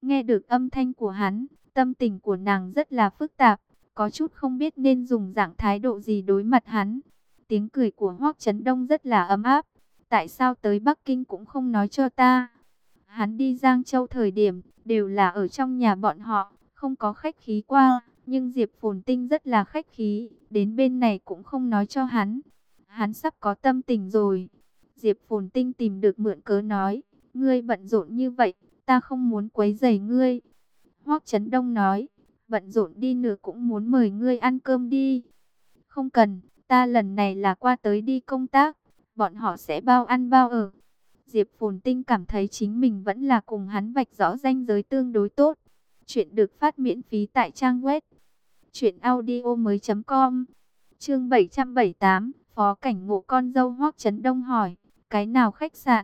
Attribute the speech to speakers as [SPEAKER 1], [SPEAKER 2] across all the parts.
[SPEAKER 1] Nghe được âm thanh của hắn, tâm tình của nàng rất là phức tạp, có chút không biết nên dùng dạng thái độ gì đối mặt hắn. Tiếng cười của Hoắc Chấn Đông rất là ấm áp. Tại sao tới Bắc Kinh cũng không nói cho ta? Hắn đi Giang Châu thời điểm, đều là ở trong nhà bọn họ, không có khách khí qua. Nhưng Diệp Phồn Tinh rất là khách khí, đến bên này cũng không nói cho hắn. Hắn sắp có tâm tình rồi. Diệp Phồn Tinh tìm được mượn cớ nói, ngươi bận rộn như vậy, ta không muốn quấy rầy ngươi. Hoắc Chấn Đông nói, bận rộn đi nữa cũng muốn mời ngươi ăn cơm đi. Không cần, ta lần này là qua tới đi công tác, bọn họ sẽ bao ăn bao ở. Diệp Phồn Tinh cảm thấy chính mình vẫn là cùng hắn vạch rõ ranh giới tương đối tốt. Chuyện được phát miễn phí tại trang web truyệnaudiomoi.com. Chương 778, Phó Cảnh Ngộ con dâu Hoắc Chấn Đông hỏi, cái nào khách sạn?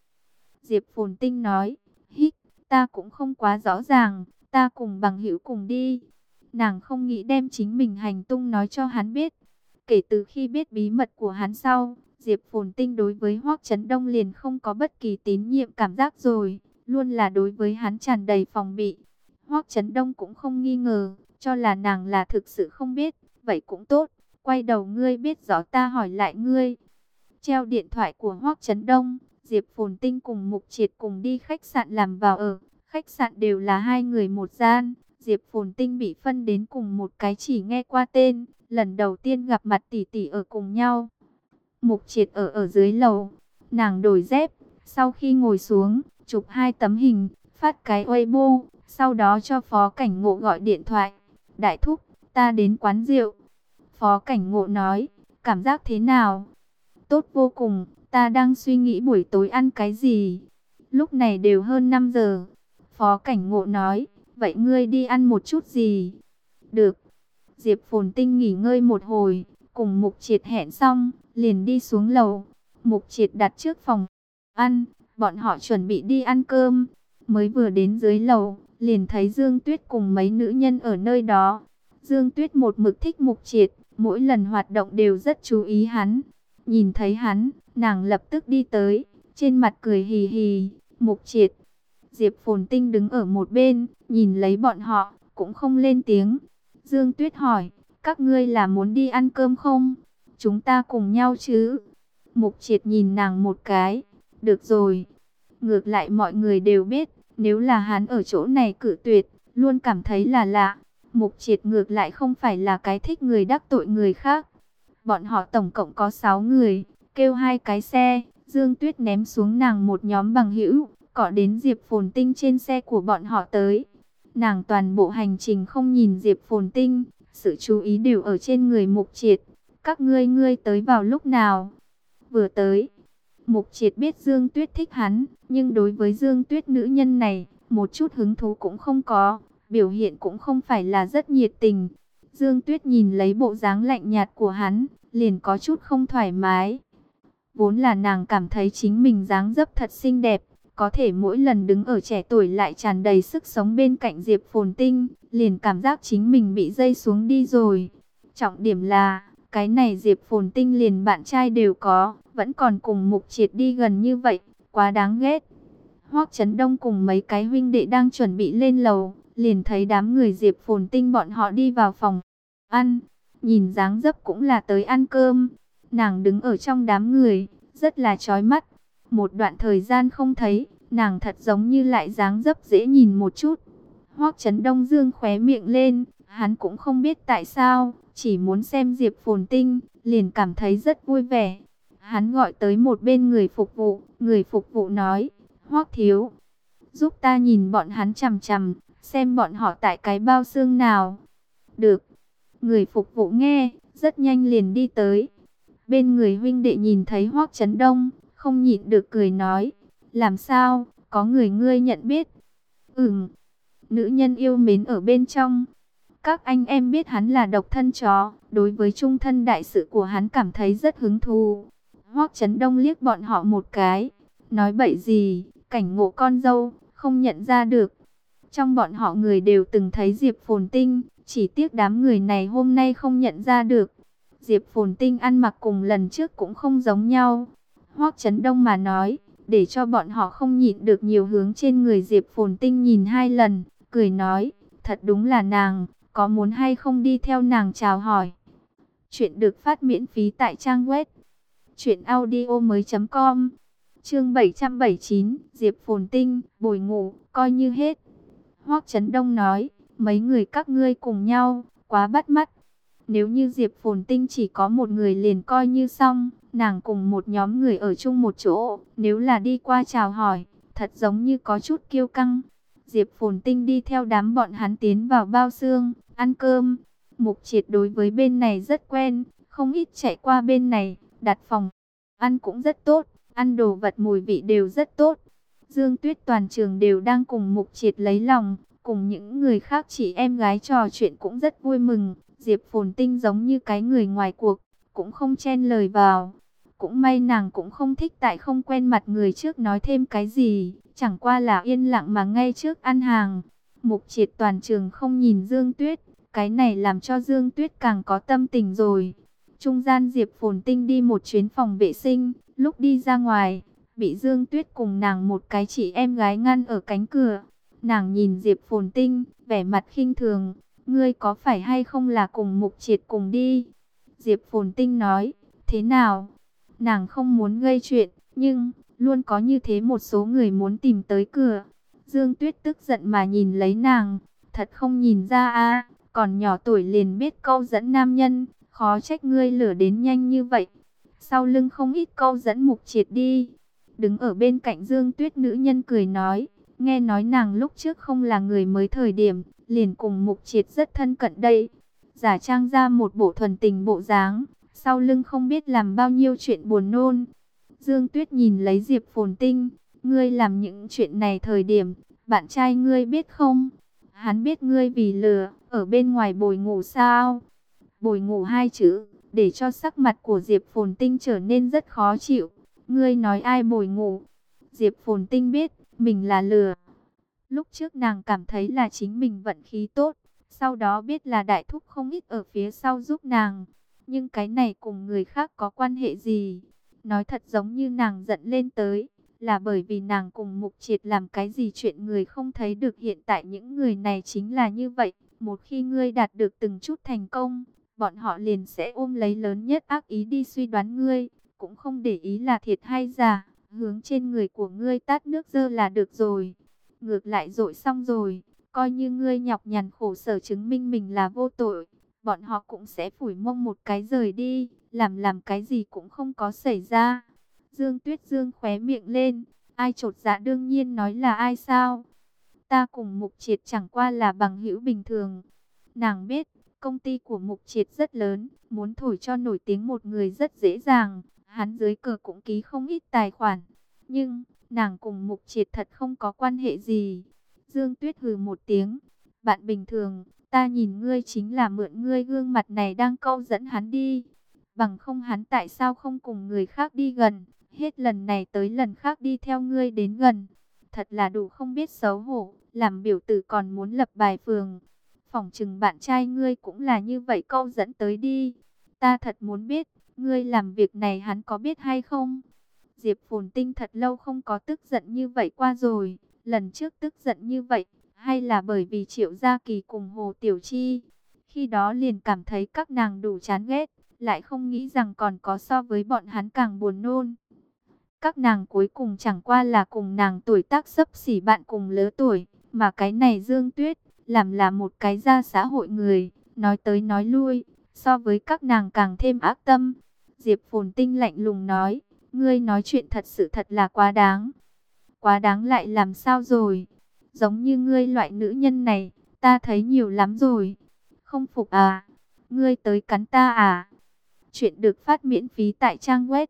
[SPEAKER 1] Diệp Phồn Tinh nói, hít, ta cũng không quá rõ ràng, ta cùng bằng hữu cùng đi. Nàng không nghĩ đem chính mình hành tung nói cho hắn biết. Kể từ khi biết bí mật của hắn sau, Diệp Phồn Tinh đối với Hoắc Chấn Đông liền không có bất kỳ tín nhiệm cảm giác rồi, luôn là đối với hắn tràn đầy phòng bị. Hoắc Chấn Đông cũng không nghi ngờ, cho là nàng là thực sự không biết, vậy cũng tốt, quay đầu ngươi biết rõ ta hỏi lại ngươi. Treo điện thoại của Hoắc Chấn Đông, Diệp Phồn Tinh cùng Mục Triệt cùng đi khách sạn làm vào ở, khách sạn đều là hai người một gian. Diệp Phồn Tinh bị phân đến cùng một cái chỉ nghe qua tên, lần đầu tiên gặp mặt tỷ tỷ ở cùng nhau. Mục Triệt ở dưới lầu, nàng đổi dép, sau khi ngồi xuống, chụp hai tấm hình, phát cái Weibo, sau đó cho Phó Cảnh Ngộ gọi điện thoại. Đại thúc, ta đến quán rượu. Phó Cảnh Ngộ nói, cảm giác thế nào? Tốt vô cùng, ta đang suy nghĩ buổi tối ăn cái gì. Lúc này đều hơn 5 giờ. Phó Cảnh Ngộ nói, vậy ngươi đi ăn một chút gì? Được. Diệp Phồn Tinh nghỉ ngơi một hồi, cùng Mục Triệt hẹn xong, liền đi xuống lầu. Mục Triệt đặt trước phòng ăn, bọn họ chuẩn bị đi ăn cơm. Mới vừa đến dưới lầu, liền thấy Dương Tuyết cùng mấy nữ nhân ở nơi đó. Dương Tuyết một mực thích Mục Triệt, mỗi lần hoạt động đều rất chú ý hắn. Nhìn thấy hắn, nàng lập tức đi tới, trên mặt cười hì hì. Mục Triệt. Diệp Phồn Tinh đứng ở một bên, nhìn lấy bọn họ, cũng không lên tiếng. Dương Tuyết hỏi, các ngươi là muốn đi ăn cơm không? Chúng ta cùng nhau chứ? Mục Triệt nhìn nàng một cái, được rồi. Ngược lại mọi người đều biết, nếu là hắn ở chỗ này cự tuyệt, luôn cảm thấy là lạ. Mục Triệt ngược lại không phải là cái thích người đắc tội người khác. Bọn họ tổng cộng có 6 người, kêu 2 cái xe, Dương Tuyết ném xuống nàng một nhóm bằng hữu, cọ đến Diệp Phồn Tinh trên xe của bọn họ tới. Nàng toàn bộ hành trình không nhìn Diệp Phồn Tinh, sự chú ý đều ở trên người Mục Triệt. Các ngươi tới vào lúc nào? Vừa tới. Mục Triệt biết Dương Tuyết thích hắn, nhưng đối với Dương Tuyết nữ nhân này, một chút hứng thú cũng không có, biểu hiện cũng không phải là rất nhiệt tình. Dương Tuyết nhìn lấy bộ dáng lạnh nhạt của hắn, liền có chút không thoải mái. Vốn là nàng cảm thấy chính mình dáng dấp thật xinh đẹp, có thể mỗi lần đứng ở trẻ tuổi lại tràn đầy sức sống bên cạnh Diệp Phồn Tinh, liền cảm giác chính mình bị dây xuống đi rồi. Trọng điểm là, cái này Diệp Phồn Tinh liền bạn trai đều có, vẫn còn cùng Mục Triệt đi gần như vậy, quá đáng ghét. Hoắc Chấn Đông cùng mấy cái huynh đệ đang chuẩn bị lên lầu, liền thấy đám người Diệp Phồn Tinh bọn họ đi vào phòng ăn, nhìn dáng dấp cũng là tới ăn cơm. Nàng đứng ở trong đám người, rất là chói mắt. Một đoạn thời gian không thấy, nàng thật giống như lại dáng dấp dễ nhìn một chút. Hoắc Chấn Đông dương khóe miệng lên, hắn cũng không biết tại sao, chỉ muốn xem Diệp Phồn Tinh, liền cảm thấy rất vui vẻ. Hắn gọi tới một bên người phục vụ nói, Hoắc thiếu, giúp ta nhìn bọn hắn chằm chằm, xem bọn họ tại cái bao xương nào. Được. Người phục vụ nghe, rất nhanh liền đi tới. Bên người huynh đệ nhìn thấy Hoắc Chấn Đông, không nhịn được cười nói, làm sao, có người ngươi nhận biết? Nữ nhân yêu mến ở bên trong. Các anh em biết hắn là độc thân chó, đối với trung thân đại sự của hắn cảm thấy rất hứng thú. Hoắc Chấn Đông liếc bọn họ một cái, nói bậy gì, Cảnh Ngộ con dâu, không nhận ra được. Trong bọn họ người đều từng thấy Diệp Phồn Tinh, chỉ tiếc đám người này hôm nay không nhận ra được. Diệp Phồn Tinh ăn mặc cùng lần trước cũng không giống nhau. Hoắc Chấn Đông mà nói, để cho bọn họ không nhịn được nhiều hướng trên người Diệp Phồn Tinh nhìn 2 lần, cười nói, thật đúng là nàng, có muốn hay không đi theo nàng chào hỏi. Chuyện được phát miễn phí tại trang web truyệnaudiomoi.com. Chương 779, Diệp Phồn Tinh, bồi ngủ, coi như hết. Hoắc Chấn Đông nói, mấy người các ngươi cùng nhau, quá bắt mắt. Nếu như Diệp Phồn Tinh chỉ có một người liền coi như xong, nàng cùng một nhóm người ở chung một chỗ, nếu là đi qua chào hỏi, thật giống như có chút kiêu căng. Diệp Phồn Tinh đi theo đám bọn hắn tiến vào bao xương, ăn cơm. Mục Triệt đối với bên này rất quen, không ít chạy qua bên này, đặt phòng. Ăn cũng rất tốt, ăn đồ vật mùi vị đều rất tốt. Dương Tuyết toàn trường đều đang cùng Mục Triệt lấy lòng, cùng những người khác chị em gái trò chuyện cũng rất vui mừng. Diệp Phồn Tinh giống như cái người ngoài cuộc, cũng không chen lời vào. Cũng may nàng cũng không thích tại không quen mặt người trước nói thêm cái gì, chẳng qua là yên lặng mà ngay trước ăn hàng. Mục Triệt toàn trường không nhìn Dương Tuyết, cái này làm cho Dương Tuyết càng có tâm tình rồi. Trung gian Diệp Phồn Tinh đi một chuyến phòng vệ sinh, lúc đi ra ngoài, bị Dương Tuyết cùng nàng một cái chị em gái ngăn ở cánh cửa. Nàng nhìn Diệp Phồn Tinh, vẻ mặt khinh thường, ngươi có phải hay không là cùng Mục Triệt cùng đi? Diệp Phồn Tinh nói, thế nào? Nàng không muốn gây chuyện, nhưng luôn có như thế một số người muốn tìm tới cửa. Dương Tuyết tức giận mà nhìn lấy nàng, thật không nhìn ra à, còn nhỏ tuổi liền biết câu dẫn nam nhân, khó trách ngươi lửa đến nhanh như vậy. Sau lưng không ít câu dẫn Mục Triệt đi. Đứng ở bên cạnh Dương Tuyết nữ nhân cười nói, nghe nói nàng lúc trước không là người mới thời điểm, liền cùng Mục Triệt rất thân cận đây. Giả trang ra một bộ thuần tình bộ dáng, sau lưng không biết làm bao nhiêu chuyện buồn nôn. Dương Tuyết nhìn lấy Diệp Phồn Tinh, ngươi làm những chuyện này thời điểm, bạn trai ngươi biết không? Hắn biết ngươi vì lừa, ở bên ngoài bồi ngủ sao? Bồi ngủ 2 chữ, để cho sắc mặt của Diệp Phồn Tinh trở nên rất khó chịu. Ngươi nói ai bồi ngủ? Diệp Phồn Tinh biết, mình là lừa. Lúc trước nàng cảm thấy là chính mình vận khí tốt, sau đó biết là đại thúc không ít ở phía sau giúp nàng. Nhưng cái này cùng người khác có quan hệ gì? Nói thật giống như nàng giận lên tới, là bởi vì nàng cùng Mục Triệt làm cái gì chuyện người không thấy được. Hiện tại những người này chính là như vậy, một khi ngươi đạt được từng chút thành công, bọn họ liền sẽ ôm lấy lớn nhất ác ý đi suy đoán ngươi, cũng không để ý là thiệt hay giả, hướng trên người của ngươi tát nước dơ là được rồi. Ngược lại dội xong rồi, coi như ngươi nhọc nhằn khổ sở chứng minh mình là vô tội, bọn họ cũng sẽ phủi mông một cái rời đi, làm cái gì cũng không có xảy ra. Dương Tuyết dương khóe miệng lên, ai chột dạ đương nhiên nói là ai sao? Ta cùng Mục Triệt chẳng qua là bằng hữu bình thường. Nàng biết, công ty của Mục Triệt rất lớn, muốn thổi cho nổi tiếng một người rất dễ dàng, hắn dưới cờ cũng ký không ít tài khoản. Nhưng, nàng cùng Mục Triệt thật không có quan hệ gì. Dương Tuyết hừ một tiếng, bạn bình thường, ta nhìn ngươi chính là mượn ngươi gương mặt này đang câu dẫn hắn đi. Bằng không hắn tại sao không cùng người khác đi gần, hết lần này tới lần khác đi theo ngươi đến gần. Thật là đủ không biết xấu hổ, làm biểu tử còn muốn lập bài phường. Phỏng chừng bạn trai ngươi cũng là như vậy câu dẫn tới đi. Ta thật muốn biết, ngươi làm việc này hắn có biết hay không? Diệp Phồn Tinh thật lâu không có tức giận như vậy qua rồi. Lần trước tức giận như vậy, hay là bởi vì Triệu Gia Kỳ cùng Hồ Tiểu Chi. Khi đó liền cảm thấy các nàng đủ chán ghét, lại không nghĩ rằng còn có so với bọn hắn càng buồn nôn. Các nàng cuối cùng chẳng qua là cùng nàng tuổi tác xấp xỉ bạn cùng lứa tuổi, mà cái này Dương Tuyết, làm là một cái gia xã hội người, nói tới nói lui, so với các nàng càng thêm ác tâm. Diệp Phồn Tinh lạnh lùng nói, ngươi nói chuyện thật sự thật là quá đáng. Quá đáng lại làm sao rồi? Giống như ngươi loại nữ nhân này, ta thấy nhiều lắm rồi. Không phục à? Ngươi tới cắn ta à? Chuyện được phát miễn phí tại trang web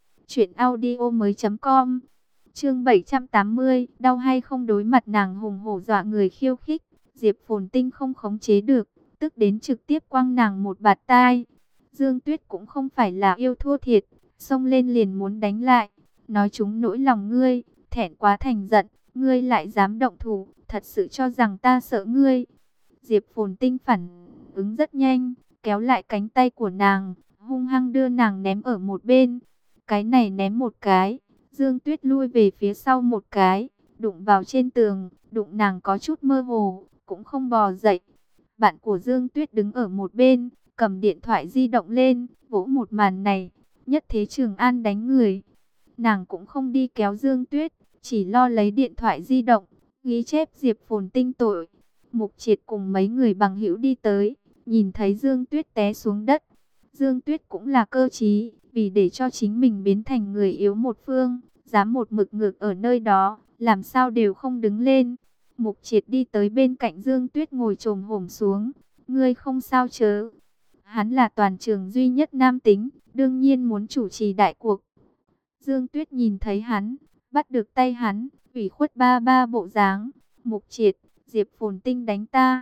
[SPEAKER 1] truyệnaudiomoi.com. Chương 780, đau hay không đối mặt nàng hùng hổ dọa người khiêu khích, Diệp Phồn Tinh không khống chế được, tức đến trực tiếp quăng nàng một bạt tai. Dương Tuyết cũng không phải là yêu thua thiệt, xông lên liền muốn đánh lại, nói chúng nỗi lòng ngươi, thẹn quá thành giận, ngươi lại dám động thủ, thật sự cho rằng ta sợ ngươi. Diệp Phồn Tinh phản ứng rất nhanh, kéo lại cánh tay của nàng, hung hăng đưa nàng ném ở một bên. Cái này ném một cái, Dương Tuyết lui về phía sau một cái, đụng vào trên tường, đụng nàng có chút mơ hồ, cũng không bò dậy. Bạn của Dương Tuyết đứng ở một bên, cầm điện thoại di động lên, vỗ một màn này, nhất thế Trường An đánh người. Nàng cũng không đi kéo Dương Tuyết, chỉ lo lấy điện thoại di động, ghi chép Diệp Phồn Tinh tội. Mục Triệt cùng mấy người bằng hữu đi tới, nhìn thấy Dương Tuyết té xuống đất. Dương Tuyết cũng là cơ trí, vì để cho chính mình biến thành người yếu một phương, dám một mực ngược ở nơi đó, làm sao đều không đứng lên. Mục Triệt đi tới bên cạnh Dương Tuyết ngồi chồm hổm xuống, ngươi không sao chớ. Hắn là toàn trường duy nhất nam tính, đương nhiên muốn chủ trì đại cuộc. Dương Tuyết nhìn thấy hắn, bắt được tay hắn, ủy khuất ba ba bộ dáng. Mục Triệt, Diệp Phồn Tinh đánh ta.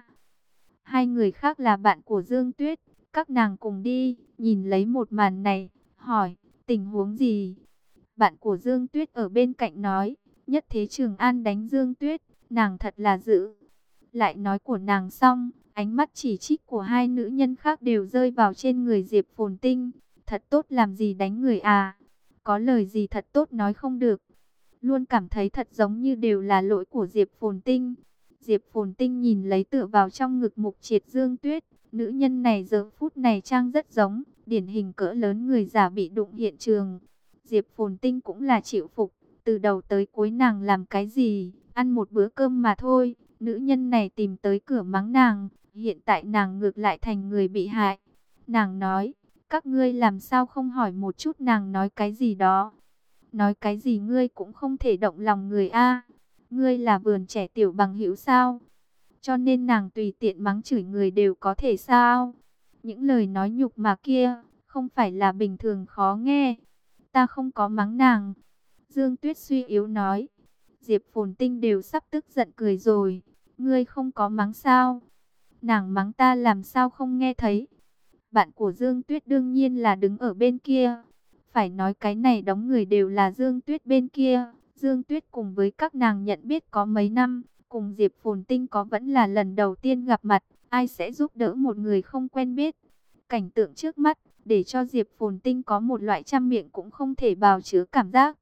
[SPEAKER 1] Hai người khác là bạn của Dương Tuyết, các nàng cùng đi, nhìn lấy một màn này, hỏi, tình huống gì? Bạn của Dương Tuyết ở bên cạnh nói, nhất thế Trường An đánh Dương Tuyết, nàng thật là dữ. Lại nói của nàng xong, ánh mắt chỉ trích của hai nữ nhân khác đều rơi vào trên người Diệp Phồn Tinh. Thật tốt làm gì đánh người à? Có lời gì thật tốt nói không được. Luôn cảm thấy thật giống như đều là lỗi của Diệp Phồn Tinh. Diệp Phồn Tinh nhìn lấy tựa vào trong ngực Mục Triệt Dương Tuyết. Nữ nhân này giờ phút này trang rất giống, điển hình cỡ lớn người giả bị đụng hiện trường. Diệp Phồn Tinh cũng là chịu phục, từ đầu tới cuối nàng làm cái gì, ăn một bữa cơm mà thôi. Nữ nhân này tìm tới cửa mắng nàng, hiện tại nàng ngược lại thành người bị hại. Nàng nói, các ngươi làm sao không hỏi một chút nàng nói cái gì đó. Nói cái gì ngươi cũng không thể động lòng người a. Ngươi là vườn trẻ tiểu bằng hữu sao? Cho nên nàng tùy tiện mắng chửi người đều có thể sao? Những lời nói nhục mà kia, không phải là bình thường khó nghe. Ta không có mắng nàng. Dương Tuyết suy yếu nói. Diệp Phồn Tinh đều sắp tức giận cười rồi. Ngươi không có mắng sao? Nàng mắng ta làm sao không nghe thấy? Bạn của Dương Tuyết đương nhiên là đứng ở bên kia. Phải nói cái này đóng người đều là Dương Tuyết bên kia. Dương Tuyết cùng với các nàng nhận biết có mấy năm, cùng Diệp Phồn Tinh có vẫn là lần đầu tiên gặp mặt. Ai sẽ giúp đỡ một người không quen biết? Cảnh tượng trước mắt, để cho Diệp Phồn Tinh có một loại trăm miệng cũng không thể bào chứa cảm giác.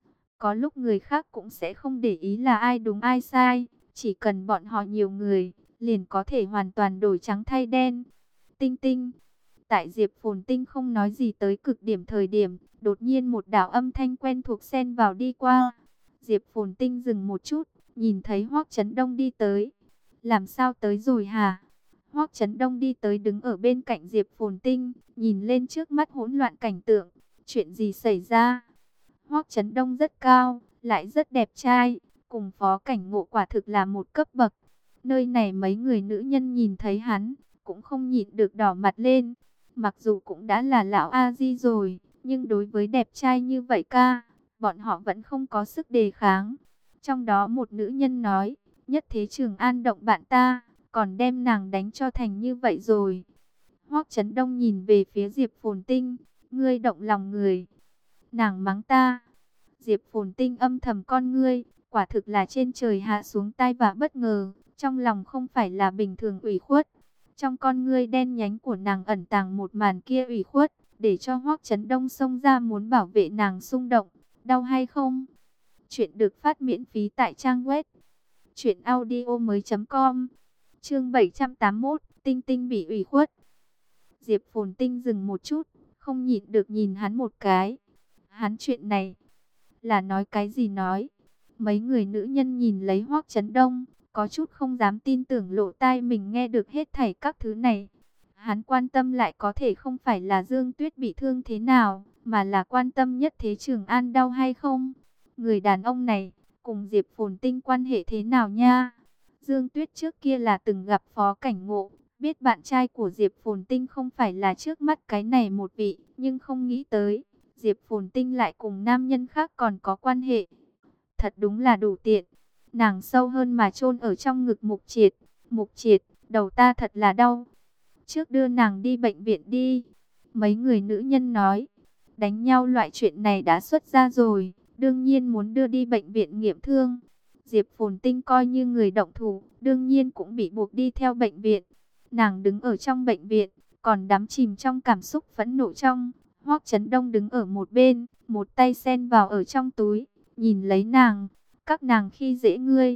[SPEAKER 1] Có lúc người khác cũng sẽ không để ý là ai đúng ai sai. Chỉ cần bọn họ nhiều người, liền có thể hoàn toàn đổi trắng thay đen. Tinh Tinh. Tại Diệp Phồn Tinh không nói gì tới cực điểm thời điểm, đột nhiên một đạo âm thanh quen thuộc xen vào đi qua. Diệp Phồn Tinh dừng một chút, nhìn thấy Hoắc Chấn Đông đi tới. Làm sao tới rồi hả? Hoắc Chấn Đông đi tới đứng ở bên cạnh Diệp Phồn Tinh, nhìn lên trước mắt hỗn loạn cảnh tượng. Chuyện gì xảy ra? Hoắc Chấn Đông rất cao, lại rất đẹp trai, cùng Phó Cảnh Ngộ quả thực là một cấp bậc. Nơi này mấy người nữ nhân nhìn thấy hắn, cũng không nhịn được đỏ mặt lên. Mặc dù cũng đã là lão A Di rồi, nhưng đối với đẹp trai như vậy ca, bọn họ vẫn không có sức đề kháng. Trong đó một nữ nhân nói, nhất thế Trường An động bạn ta, còn đem nàng đánh cho thành như vậy rồi. Hoắc Chấn Đông nhìn về phía Diệp Phồn Tinh, ngươi động lòng người. Nàng mắng ta. Diệp Phồn Tinh âm thầm con ngươi, quả thực là trên trời hạ xuống tai vạ bất ngờ, trong lòng không phải là bình thường ủy khuất. Trong con ngươi đen nhánh của nàng ẩn tàng một màn kia ủy khuất, để cho Hoắc Chấn Đông xông ra muốn bảo vệ nàng xung động. Đau hay không? Chuyện được phát miễn phí tại trang web truyệnaudiomoi.com. Chương 781, Tinh Tinh bị ủy khuất. Diệp Phồn Tinh dừng một chút, không nhịn được nhìn hắn một cái. Hắn chuyện này là nói cái gì nói? Mấy người nữ nhân nhìn lấy Hoắc Chấn Đông, có chút không dám tin tưởng lỗ tai mình nghe được hết thảy các thứ này. Hắn quan tâm lại có thể không phải là Dương Tuyết bị thương thế nào, mà là quan tâm nhất thế Trường An đau hay không. Người đàn ông này, cùng Diệp Phồn Tinh quan hệ thế nào nha? Dương Tuyết trước kia là từng gặp Phó Cảnh Ngộ, biết bạn trai của Diệp Phồn Tinh không phải là trước mắt cái này một vị, nhưng không nghĩ tới, Diệp Phồn Tinh lại cùng nam nhân khác còn có quan hệ. Thật đúng là đủ tiện. Nàng sâu hơn mà chôn ở trong ngực Mục Triệt. Mục Triệt, đầu ta thật là đau. Trước đưa nàng đi bệnh viện đi. Mấy người nữ nhân nói. Đánh nhau loại chuyện này đã xuất ra rồi. Đương nhiên muốn đưa đi bệnh viện nghiệm thương. Diệp Phồn Tinh coi như người động thủ. Đương nhiên cũng bị buộc đi theo bệnh viện. Nàng đứng ở trong bệnh viện. Còn đắm chìm trong cảm xúc phẫn nộ trong. Hoắc Chấn Đông đứng ở một bên, một tay sen vào ở trong túi, nhìn lấy nàng. Các nàng khi dễ ngươi.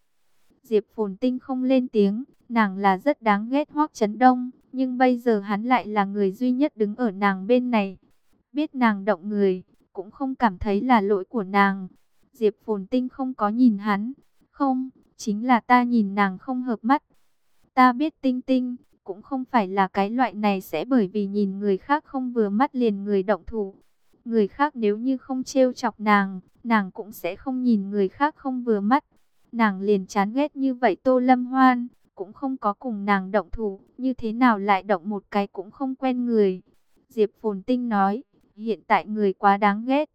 [SPEAKER 1] Diệp Phồn Tinh không lên tiếng, nàng là rất đáng ghét Hoắc Chấn Đông, nhưng bây giờ hắn lại là người duy nhất đứng ở nàng bên này. Biết nàng động người, cũng không cảm thấy là lỗi của nàng. Diệp Phồn Tinh không có nhìn hắn. Không, chính là ta nhìn nàng không hợp mắt. Ta biết Tinh Tinh cũng không phải là cái loại này sẽ bởi vì nhìn người khác không vừa mắt liền người động thủ. Người khác nếu như không trêu chọc nàng, nàng cũng sẽ không nhìn người khác không vừa mắt. Nàng liền chán ghét như vậy Tô Lâm Hoan, cũng không có cùng nàng động thủ, như thế nào lại động một cái cũng không quen người. Diệp Phồn Tinh nói, hiện tại người quá đáng ghét,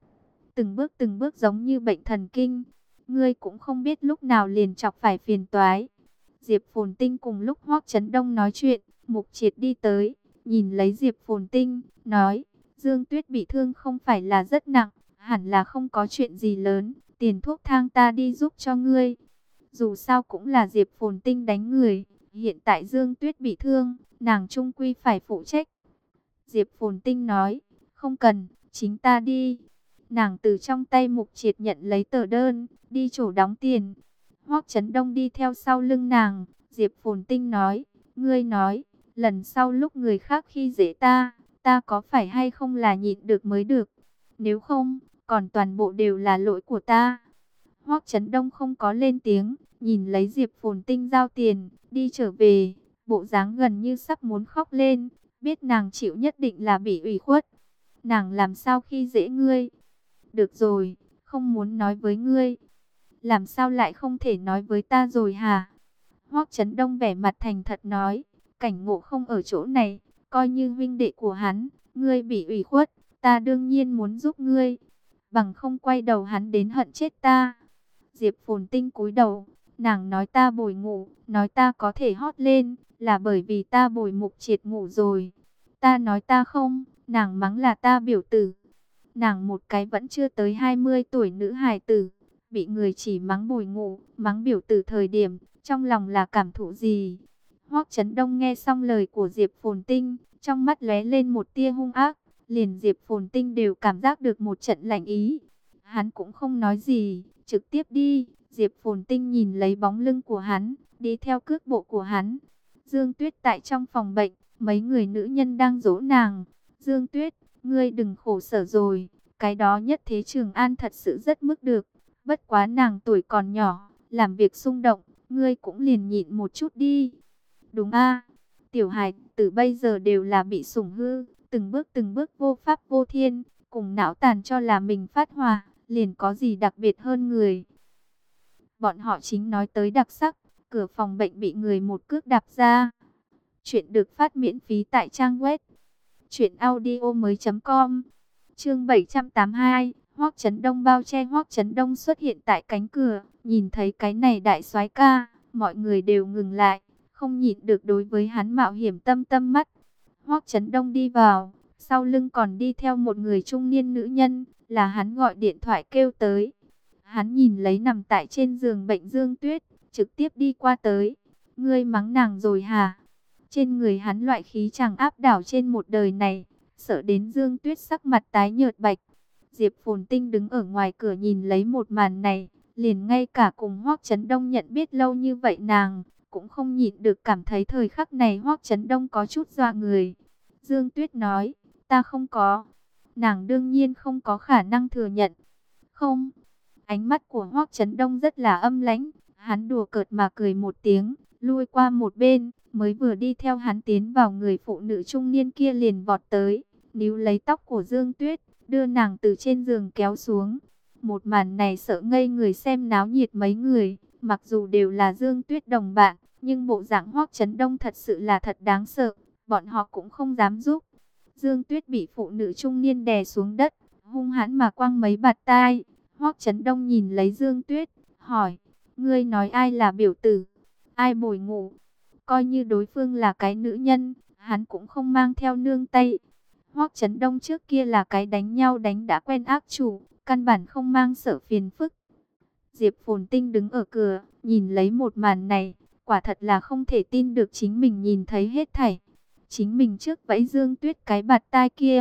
[SPEAKER 1] từng bước giống như bệnh thần kinh. Ngươi cũng không biết lúc nào liền chọc phải phiền toái. Diệp Phồn Tinh cùng lúc Hoắc Chấn Đông nói chuyện, Mục Triệt đi tới, nhìn lấy Diệp Phồn Tinh, nói, Dương Tuyết bị thương không phải là rất nặng, hẳn là không có chuyện gì lớn, tiền thuốc thang ta đi giúp cho ngươi. Dù sao cũng là Diệp Phồn Tinh đánh người, hiện tại Dương Tuyết bị thương, nàng chung quy phải phụ trách. Diệp Phồn Tinh nói, không cần, chính ta đi. Nàng từ trong tay Mục Triệt nhận lấy tờ đơn, đi chỗ đóng tiền. Hoắc Chấn Đông đi theo sau lưng nàng. Diệp Phồn Tinh nói, ngươi nói, lần sau lúc người khác khi dễ ta, ta có phải hay không là nhịn được mới được. Nếu không, còn toàn bộ đều là lỗi của ta. Hoắc Chấn Đông không có lên tiếng, nhìn lấy Diệp Phồn Tinh giao tiền, đi trở về, bộ dáng gần như sắp muốn khóc lên, biết nàng chịu nhất định là bị ủy khuất. Nàng làm sao khi dễ ngươi? Được rồi, không muốn nói với ngươi. Làm sao lại không thể nói với ta rồi hả? Hoắc Chấn Đông vẻ mặt thành thật nói, Cảnh Ngộ không ở chỗ này, coi như huynh đệ của hắn, ngươi bị ủy khuất, ta đương nhiên muốn giúp ngươi, bằng không quay đầu hắn đến hận chết ta. Diệp Phồn Tinh cúi đầu, nàng nói ta bồi ngủ, nói ta có thể hót lên, là bởi vì ta bồi Mục Triệt ngủ rồi. Ta nói ta không, nàng mắng là ta biểu tử. Nàng một cái vẫn chưa tới 20 tuổi nữ hài tử, bị người chỉ mắng bồi ngủ, mắng biểu tử thời điểm, trong lòng là cảm thụ gì? Hoắc Chấn Đông nghe xong lời của Diệp Phồn Tinh, trong mắt lóe lên một tia hung ác, liền Diệp Phồn Tinh đều cảm giác được một trận lạnh ý. Hắn cũng không nói gì, trực tiếp đi. Diệp Phồn Tinh nhìn lấy bóng lưng của hắn, đi theo cước bộ của hắn. Dương Tuyết tại trong phòng bệnh, mấy người nữ nhân đang dỗ nàng. Dương Tuyết, ngươi đừng khổ sở rồi, cái đó Nhất Thế Trường An thật sự rất mức được. Bất quá nàng tuổi còn nhỏ, làm việc xung động, ngươi cũng liền nhịn một chút đi. Đúng a, tiểu hài từ bây giờ đều là bị sủng hư, từng bước vô pháp vô thiên, cùng não tàn cho là mình phát hỏa, liền có gì đặc biệt hơn người. Bọn họ chính nói tới đặc sắc, cửa phòng bệnh bị người một cước đạp ra. Chuyện được phát miễn phí tại trang web truyệnaudiomoi.com. Chương 782, Hoắc Chấn Đông bao che. Hoắc Chấn Đông xuất hiện tại cánh cửa, nhìn thấy cái này đại soái ca, mọi người đều ngừng lại, không nhịn được đối với hắn mạo hiểm tâm mắt. Hoắc Chấn Đông đi vào, sau lưng còn đi theo một người trung niên nữ nhân, là hắn gọi điện thoại kêu tới. Hắn nhìn lấy nằm tại trên giường bệnh Dương Tuyết, trực tiếp đi qua tới. Ngươi mắng nàng rồi hả? Trên người hắn loại khí chàng áp đảo trên một đời này, sợ đến Dương Tuyết sắc mặt tái nhợt bạch. Diệp Phồn Tinh đứng ở ngoài cửa nhìn lấy một màn này, liền ngay cả cùng Hoắc Chấn Đông nhận biết lâu như vậy nàng, cũng không nhịn được cảm thấy thời khắc này Hoắc Chấn Đông có chút dọa người. Dương Tuyết nói, ta không có. Nàng đương nhiên không có khả năng thừa nhận. Không. Ánh mắt của Hoắc Chấn Đông rất là âm lãnh, hắn đùa cợt mà cười một tiếng, lui qua một bên, mới vừa đi theo hắn tiến vào người phụ nữ trung niên kia liền vọt tới, níu lấy tóc của Dương Tuyết, đưa nàng từ trên giường kéo xuống. Một màn này sợ ngây người xem náo nhiệt mấy người, mặc dù đều là Dương Tuyết đồng bạn, nhưng bộ dạng Hoắc Chấn Đông thật sự là thật đáng sợ, bọn họ cũng không dám giúp. Dương Tuyết bị phụ nữ trung niên đè xuống đất, hung hãn mà quăng mấy bạt tai. Hoắc Chấn Đông nhìn lấy Dương Tuyết, hỏi, ngươi nói ai là biểu tử, ai bồi ngủ? Coi như đối phương là cái nữ nhân, hắn cũng không mang theo nương tay. Hoắc Chấn Đông trước kia là cái đánh nhau đánh đã quen ác chủ, căn bản không mang sợ phiền phức. Diệp Phồn Tinh đứng ở cửa, nhìn lấy một màn này, quả thật là không thể tin được chính mình nhìn thấy hết thảy. Chính mình trước vẫy Dương Tuyết cái bạt tai kia,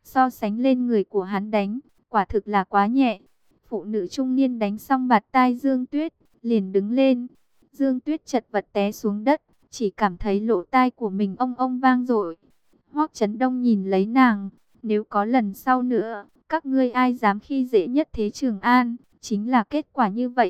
[SPEAKER 1] So sánh lên người của hắn đánh, quả thực là quá nhẹ. Phụ nữ trung niên đánh xong bạt tai Dương Tuyết, liền đứng lên. Dương Tuyết chật vật té xuống đất, chỉ cảm thấy lỗ tai của mình ông ông vang dội. Hoắc Chấn Đông nhìn lấy nàng, nếu có lần sau nữa, các ngươi ai dám khi dễ nhất Thế Trường An, chính là kết quả như vậy.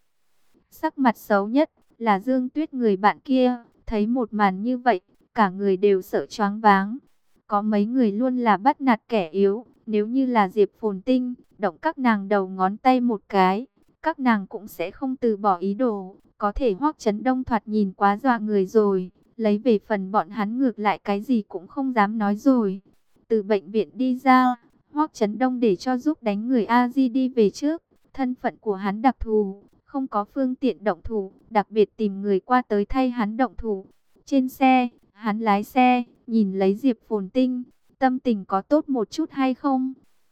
[SPEAKER 1] Sắc mặt xấu nhất là Dương Tuyết người bạn kia, thấy một màn như vậy, cả người đều sợ choáng váng. Có mấy người luôn là bắt nạt kẻ yếu, nếu như là Diệp Phồn Tinh, động các nàng đầu ngón tay một cái, các nàng cũng sẽ không từ bỏ ý đồ. Có thể Hoắc Chấn Đông thoạt nhìn quá dọa người rồi, lấy về phần bọn hắn ngược lại cái gì cũng không dám nói rồi. Từ bệnh viện đi ra, Hoắc Chấn Đông để cho giúp đánh người A Di đi về trước, thân phận của hắn đặc thù, không có phương tiện động thủ, đặc biệt tìm người qua tới thay hắn động thủ. Trên xe, hắn lái xe, nhìn lấy Diệp Phồn Tinh, tâm tình có tốt một chút hay không?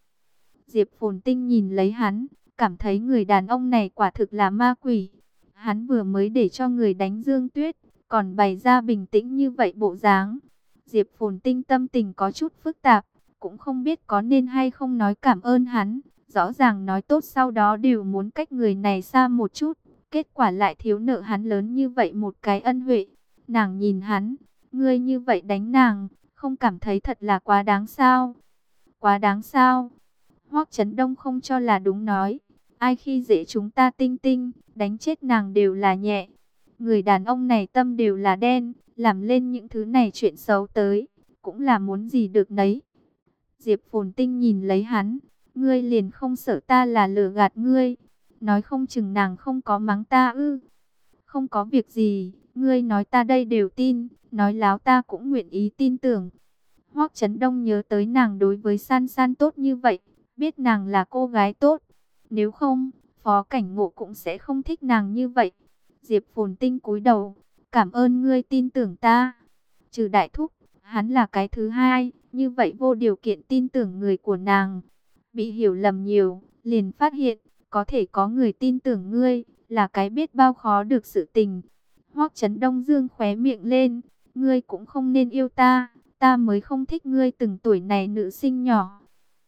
[SPEAKER 1] Diệp Phồn Tinh nhìn lấy hắn, cảm thấy người đàn ông này quả thực là ma quỷ. Hắn vừa mới để cho người đánh Dương Tuyết, còn bày ra bình tĩnh như vậy bộ dáng. Diệp Phồn Tinh tâm tình có chút phức tạp, cũng không biết có nên hay không nói cảm ơn hắn. Rõ ràng nói tốt sau đó đều muốn cách người này xa một chút, kết quả lại thiếu nợ hắn lớn như vậy một cái ân huệ. Nàng nhìn hắn, ngươi như vậy đánh nàng, không cảm thấy thật là quá đáng sao? Quá đáng sao? Hoắc Chấn Đông không cho là đúng nói, ai khi dễ chúng ta Tinh Tinh, đánh chết nàng đều là nhẹ. Người đàn ông này tâm đều là đen, làm lên những thứ này chuyện xấu tới, cũng là muốn gì được nấy. Diệp Phồn Tinh nhìn lấy hắn, ngươi liền không sợ ta là lừa gạt ngươi, nói không chừng nàng không có mắng ta ư? Không có việc gì, ngươi nói ta đây đều tin, nói láo ta cũng nguyện ý tin tưởng. Hoắc Chấn Đông nhớ tới nàng đối với San San tốt như vậy, biết nàng là cô gái tốt. Nếu không, Phó Cảnh Ngộ cũng sẽ không thích nàng như vậy. Diệp Phồn Tinh cúi đầu, cảm ơn ngươi tin tưởng ta. Trừ Đại Thúc, hắn là cái thứ hai, như vậy vô điều kiện tin tưởng người của nàng. Bị hiểu lầm nhiều, liền phát hiện, có thể có người tin tưởng ngươi, là cái biết bao khó được sự tình. Hoắc Chấn Đông dương khóe miệng lên, ngươi cũng không nên yêu ta, ta mới không thích ngươi từng tuổi này nữ sinh nhỏ.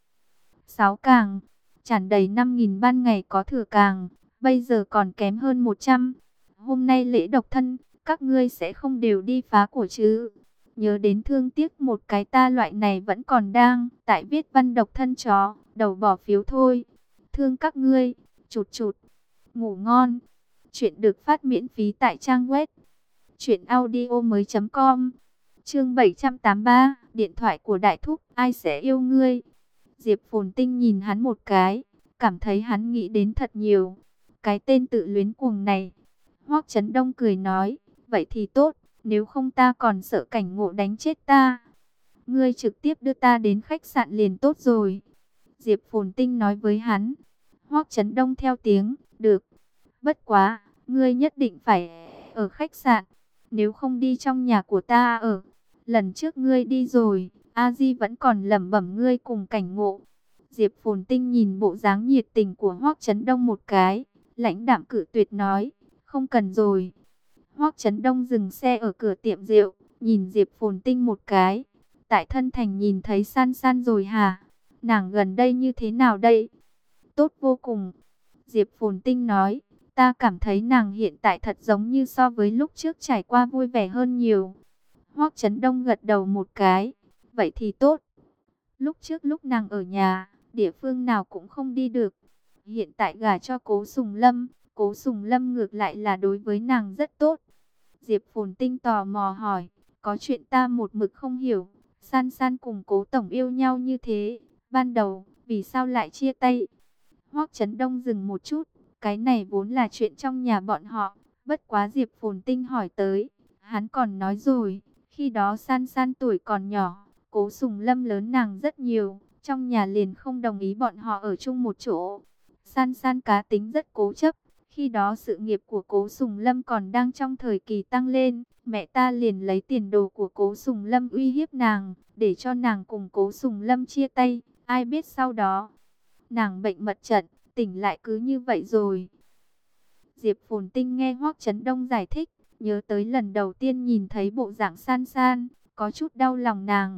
[SPEAKER 1] 6 càng, tràn đầy 5.000 ban ngày có thừa càng, bây giờ còn kém hơn 100. Hôm nay lễ độc thân, các ngươi sẽ không đều đi phá của chứ? Nhớ đến thương tiếc một cái ta loại này vẫn còn đang tại viết văn độc thân chó, đầu bỏ phiếu thôi. Thương các ngươi, chụt chụt, ngủ ngon. Chuyện được phát miễn phí tại trang web truyệnaudiomoi.com. Chương 783, điện thoại của Đại Thúc, ai sẽ yêu ngươi? Diệp Phồn Tinh nhìn hắn một cái, cảm thấy hắn nghĩ đến thật nhiều. Cái tên tự luyến cuồng này. Hoắc Chấn Đông cười nói, vậy thì tốt, nếu không ta còn sợ Cảnh Ngộ đánh chết ta. Ngươi trực tiếp đưa ta đến khách sạn liền tốt rồi. Diệp Phồn Tinh nói với hắn. Hoắc Chấn Đông theo tiếng, được. Bất quá, ngươi nhất định phải ở khách sạn, nếu không đi trong nhà của ta ở. Lần trước ngươi đi rồi, A Di vẫn còn lẩm bẩm ngươi cùng Cảnh Ngộ. Diệp Phồn Tinh nhìn bộ dáng nhiệt tình của Hoắc Chấn Đông một cái, lãnh đạm cự tuyệt nói, không cần rồi. Hoắc Chấn Đông dừng xe ở cửa tiệm rượu, nhìn Diệp Phồn Tinh một cái. Tại Thân Thành nhìn thấy San San rồi hả? Nàng gần đây như thế nào đây? Tốt vô cùng. Diệp Phồn Tinh nói, ta cảm thấy nàng hiện tại thật giống như so với lúc trước trải qua vui vẻ hơn nhiều. Hoắc Chấn Đông gật đầu một cái, vậy thì tốt. Lúc trước lúc nàng ở nhà, địa phương nào cũng không đi được. Hiện tại gả cho Cố Sùng Lâm ngược lại là đối với nàng rất tốt. Diệp Phồn Tinh tò mò hỏi, có chuyện ta một mực không hiểu. San San cùng Cố Tổng yêu nhau như thế, ban đầu, vì sao lại chia tay? Hoắc Chấn Đông dừng một chút, cái này vốn là chuyện trong nhà bọn họ, bất quá Diệp Phồn Tinh hỏi tới. Hắn còn nói rồi, khi đó San San tuổi còn nhỏ, Cố Sùng Lâm lớn nàng rất nhiều, trong nhà liền không đồng ý bọn họ ở chung một chỗ. San San cá tính rất cố chấp, khi đó sự nghiệp của Cố Sùng Lâm còn đang trong thời kỳ tăng lên, mẹ ta liền lấy tiền đồ của Cố Sùng Lâm uy hiếp nàng, để cho nàng cùng Cố Sùng Lâm chia tay. Ai biết sau đó, nàng bệnh mật trận, tỉnh lại cứ như vậy rồi. Diệp Phồn Tinh nghe Hoắc Chấn Đông giải thích, nhớ tới lần đầu tiên nhìn thấy bộ dạng San San, có chút đau lòng nàng.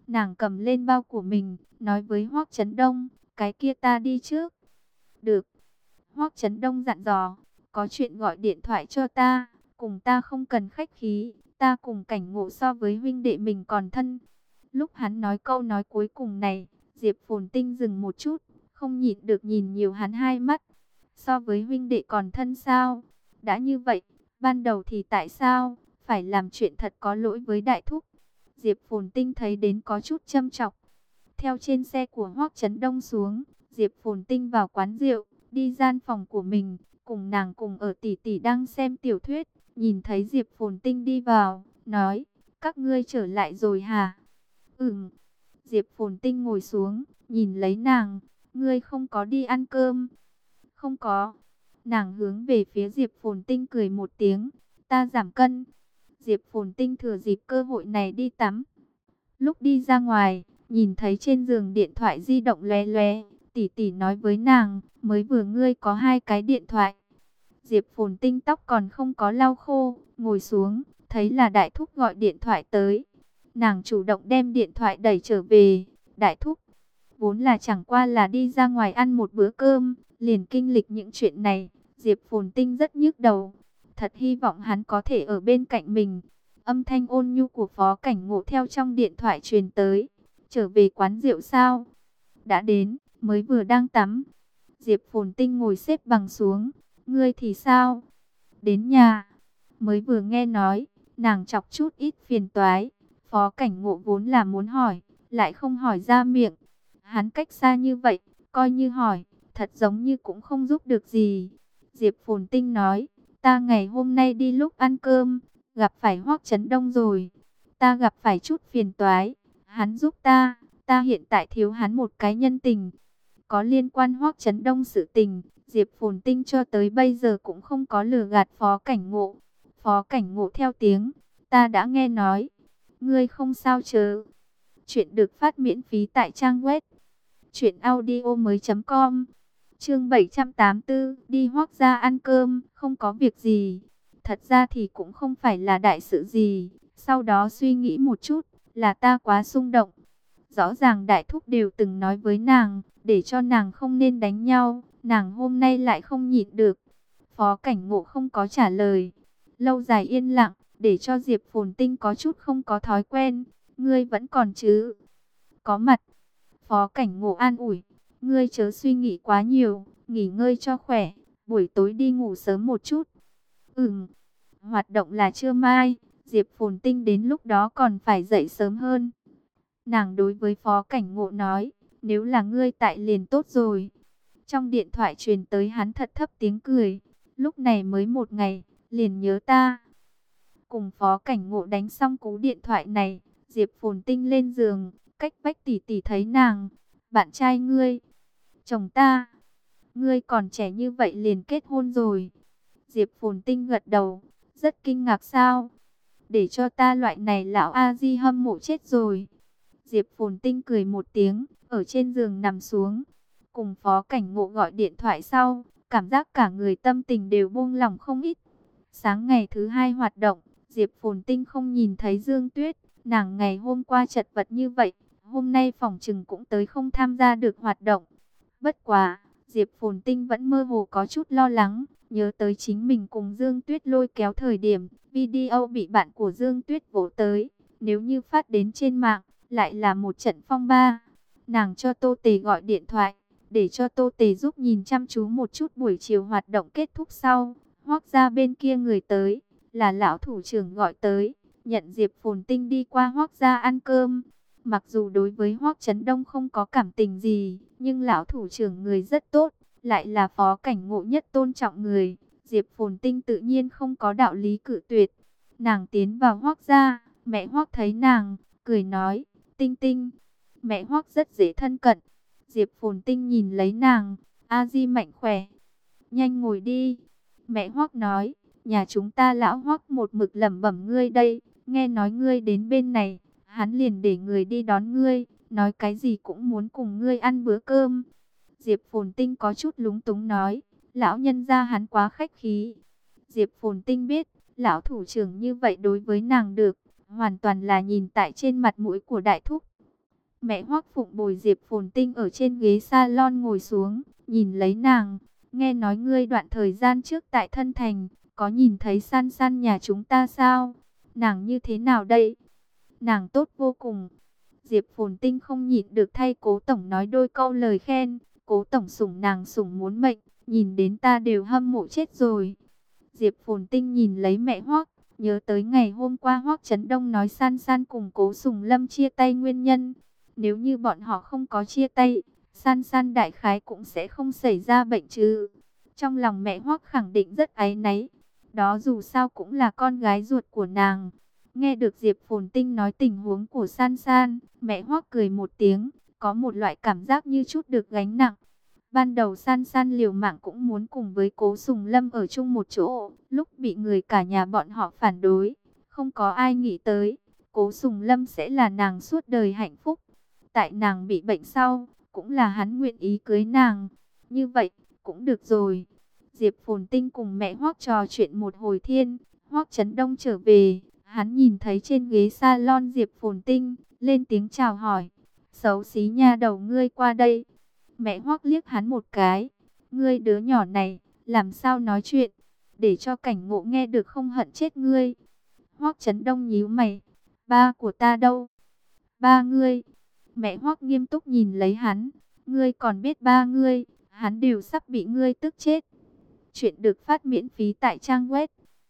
[SPEAKER 1] Nàng cầm lên bao của mình, nói với Hoắc Chấn Đông, cái kia ta đi trước. Được. Hoắc Chấn Đông dặn dò, có chuyện gọi điện thoại cho ta, cùng ta không cần khách khí, ta cùng Cảnh Ngộ so với huynh đệ mình còn thân. Lúc hắn nói câu nói cuối cùng này, Diệp Phồn Tinh dừng một chút, không nhịn được nhìn nhiều hắn hai mắt. So với huynh đệ còn thân sao? Đã như vậy, ban đầu thì tại sao phải làm chuyện thật có lỗi với đại thúc? Diệp Phồn Tinh thấy đến có chút châm chọc. Theo trên xe của Hoắc Chấn Đông xuống, Diệp Phồn Tinh vào quán rượu, đi gian phòng của mình, cùng nàng cùng ở tỷ tỷ đang xem tiểu thuyết, nhìn thấy Diệp Phồn Tinh đi vào, nói, các ngươi trở lại rồi hả? Ừm. Diệp Phồn Tinh ngồi xuống, nhìn lấy nàng, ngươi không có đi ăn cơm? Không có. Nàng hướng về phía Diệp Phồn Tinh cười một tiếng, ta giảm cân. Diệp Phồn Tinh thừa dịp cơ hội này đi tắm. Lúc đi ra ngoài, nhìn thấy trên giường điện thoại di động lóe lóe, tỷ tỷ nói với nàng, mới vừa ngươi có 2 cái điện thoại. Diệp Phồn Tinh tóc còn không có lau khô, ngồi xuống, thấy là đại thúc gọi điện thoại tới. Nàng chủ động đem điện thoại đẩy trở về, đại thúc, vốn là chẳng qua là đi ra ngoài ăn một bữa cơm, liền kinh lịch những chuyện này, Diệp Phồn Tinh rất nhức đầu. Thật hy vọng hắn có thể ở bên cạnh mình. Âm thanh ôn nhu của Phó Cảnh Ngộ theo trong điện thoại truyền tới. Trở về quán rượu sao? Đã đến, mới vừa đang tắm. Diệp Phồn Tinh ngồi xếp bằng xuống. Ngươi thì sao? Đến nhà. Mới vừa nghe nói, nàng chọc chút ít phiền toái. Phó Cảnh Ngộ vốn là muốn hỏi, lại không hỏi ra miệng. Hắn cách xa như vậy, coi như hỏi, thật giống như cũng không giúp được gì. Diệp Phồn Tinh nói, ta ngày hôm nay đi lúc ăn cơm, gặp phải Hoắc Chấn Đông rồi. Ta gặp phải chút phiền toái, hắn giúp ta hiện tại thiếu hắn một cái nhân tình. Có liên quan Hoắc Chấn Đông sự tình, Diệp Phồn Tinh cho tới bây giờ cũng không có lừa gạt Phó Cảnh Ngộ. Phó Cảnh Ngộ theo tiếng, ta đã nghe nói, ngươi không sao chớ. Chuyện được phát miễn phí tại trang web truyệnaudiomoi.com. Chương 784, đi Hoắc gia ăn cơm, không có việc gì. Thật ra thì cũng không phải là đại sự gì, sau đó suy nghĩ một chút, là ta quá xung động. Rõ ràng đại thúc đều từng nói với nàng, để cho nàng không nên đánh nhau, nàng hôm nay lại không nhịn được. Phó Cảnh Ngộ không có trả lời. Lâu dài yên lặng, để cho Diệp Phồn Tinh có chút không có thói quen. Ngươi vẫn còn chứ? Có mặt. Phó Cảnh Ngộ an ủi, ngươi chớ suy nghĩ quá nhiều, nghỉ ngơi cho khỏe, buổi tối đi ngủ sớm một chút. Hoạt động là trưa mai, Diệp Phồn Tinh đến lúc đó còn phải dậy sớm hơn. Nàng đối với Phó Cảnh Ngộ nói, nếu là ngươi tại liền tốt rồi. Trong điện thoại truyền tới hắn thật thấp tiếng cười, lúc này mới 1 ngày, liền nhớ ta. Cùng Phó Cảnh Ngộ đánh xong cú điện thoại này, Diệp Phồn Tinh lên giường, cách vách tỷ tỷ thấy nàng, bạn trai ngươi, chồng ta, ngươi còn trẻ như vậy liền kết hôn rồi. Diệp Phồn Tinh gật đầu, rất kinh ngạc sao, để cho ta loại này lão a di hâm mộ chết rồi. Diệp Phồn Tinh cười một tiếng, ở trên giường nằm xuống, cùng Phó Cảnh Ngộ gọi điện thoại sau, cảm giác cả người tâm tình đều buông lỏng không ít. Sáng ngày thứ 2 hoạt động, Diệp Phồn Tinh không nhìn thấy Dương Tuyết, nàng ngày hôm qua chật vật như vậy, hôm nay phỏng chừng cũng tới không tham gia được hoạt động. Bất quá, Diệp Phồn Tinh vẫn mơ hồ có chút lo lắng, nhớ tới chính mình cùng Dương Tuyết lôi kéo thời điểm, video bị bạn của Dương Tuyết vỗ tới, nếu như phát đến trên mạng, lại là một trận phong ba. Nàng cho Tô Tề gọi điện thoại, để cho Tô Tề giúp nhìn chăm chú một chút buổi chiều hoạt động kết thúc sau, Hoắc gia bên kia người tới, là lão thủ trưởng gọi tới, nhận Diệp Phồn Tinh đi qua Hoắc gia ăn cơm. Mặc dù đối với Hoắc Chấn Đông không có cảm tình gì, nhưng lão thủ trưởng người rất tốt, lại là Phó Cảnh Ngộ nhất tôn trọng người. Diệp Phồn Tinh tự nhiên không có đạo lý cự tuyệt. Nàng tiến vào Hoắc gia, mẹ Hoắc thấy nàng, cười nói, Tinh Tinh. Mẹ Hoắc rất dễ thân cận. Diệp Phồn Tinh nhìn lấy nàng, A Di mạnh khỏe. Nhanh ngồi đi. Mẹ Hoắc nói, nhà chúng ta lão Hoắc một mực lẩm bẩm ngươi đây, nghe nói ngươi đến bên này, hắn liền để người đi đón ngươi, nói cái gì cũng muốn cùng ngươi ăn bữa cơm. Diệp Phồn Tinh có chút lúng túng nói, lão nhân gia hắn quá khách khí. Diệp Phồn Tinh biết, lão thủ trưởng như vậy đối với nàng được, hoàn toàn là nhìn tại trên mặt mũi của đại thúc. Mẹ Hoắc Phụng bồi Diệp Phồn Tinh ở trên ghế salon ngồi xuống, nhìn lấy nàng. Nghe nói ngươi đoạn thời gian trước tại Thân Thành, có nhìn thấy San San nhà chúng ta sao? Nàng như thế nào đây? Nàng tốt vô cùng. Diệp Phồn Tinh không nhịn được thay Cố Tổng nói đôi câu lời khen. Cố Tổng sủng nàng sủng muốn mệnh, nhìn đến ta đều hâm mộ chết rồi. Diệp Phồn Tinh nhìn lấy mẹ Hoắc, nhớ tới ngày hôm qua Hoắc Chấn Đông nói San San cùng Cố Sùng Lâm chia tay nguyên nhân. Nếu như bọn họ không có chia tay, San San đại khái cũng sẽ không xảy ra bệnh chứ. Trong lòng mẹ Hoắc khẳng định rất áy náy. Đó dù sao cũng là con gái ruột của nàng. Nghe được Diệp Phồn Tinh nói tình huống của San San, mẹ Hoắc cười một tiếng, có một loại cảm giác như chút được gánh nặng. Ban đầu San San liều mạng cũng muốn cùng với Cố Sùng Lâm ở chung một chỗ, lúc bị người cả nhà bọn họ phản đối, không có ai nghĩ tới, Cố Sùng Lâm sẽ là nàng suốt đời hạnh phúc. Tại nàng bị bệnh sau, cũng là hắn nguyện ý cưới nàng. Như vậy, cũng được rồi. Diệp Phồn Tinh cùng mẹ Hoắc trò chuyện một hồi thiên, Hoắc Chấn Đông trở về, hắn nhìn thấy trên ghế salon Diệp Phồn Tinh, lên tiếng chào hỏi. Xấu xí nha đầu ngươi qua đây. Mẹ Hoắc liếc hắn một cái. Ngươi đứa nhỏ này, làm sao nói chuyện, để cho Cảnh Ngộ nghe được không hận chết ngươi. Hoắc Chấn Đông nhíu mày. Ba của ta đâu? Ba ngươi. Mẹ Hoắc nghiêm túc nhìn lấy hắn. Ngươi còn biết ba ngươi, hắn đều sắp bị ngươi tức chết. Chuyện được phát miễn phí tại trang web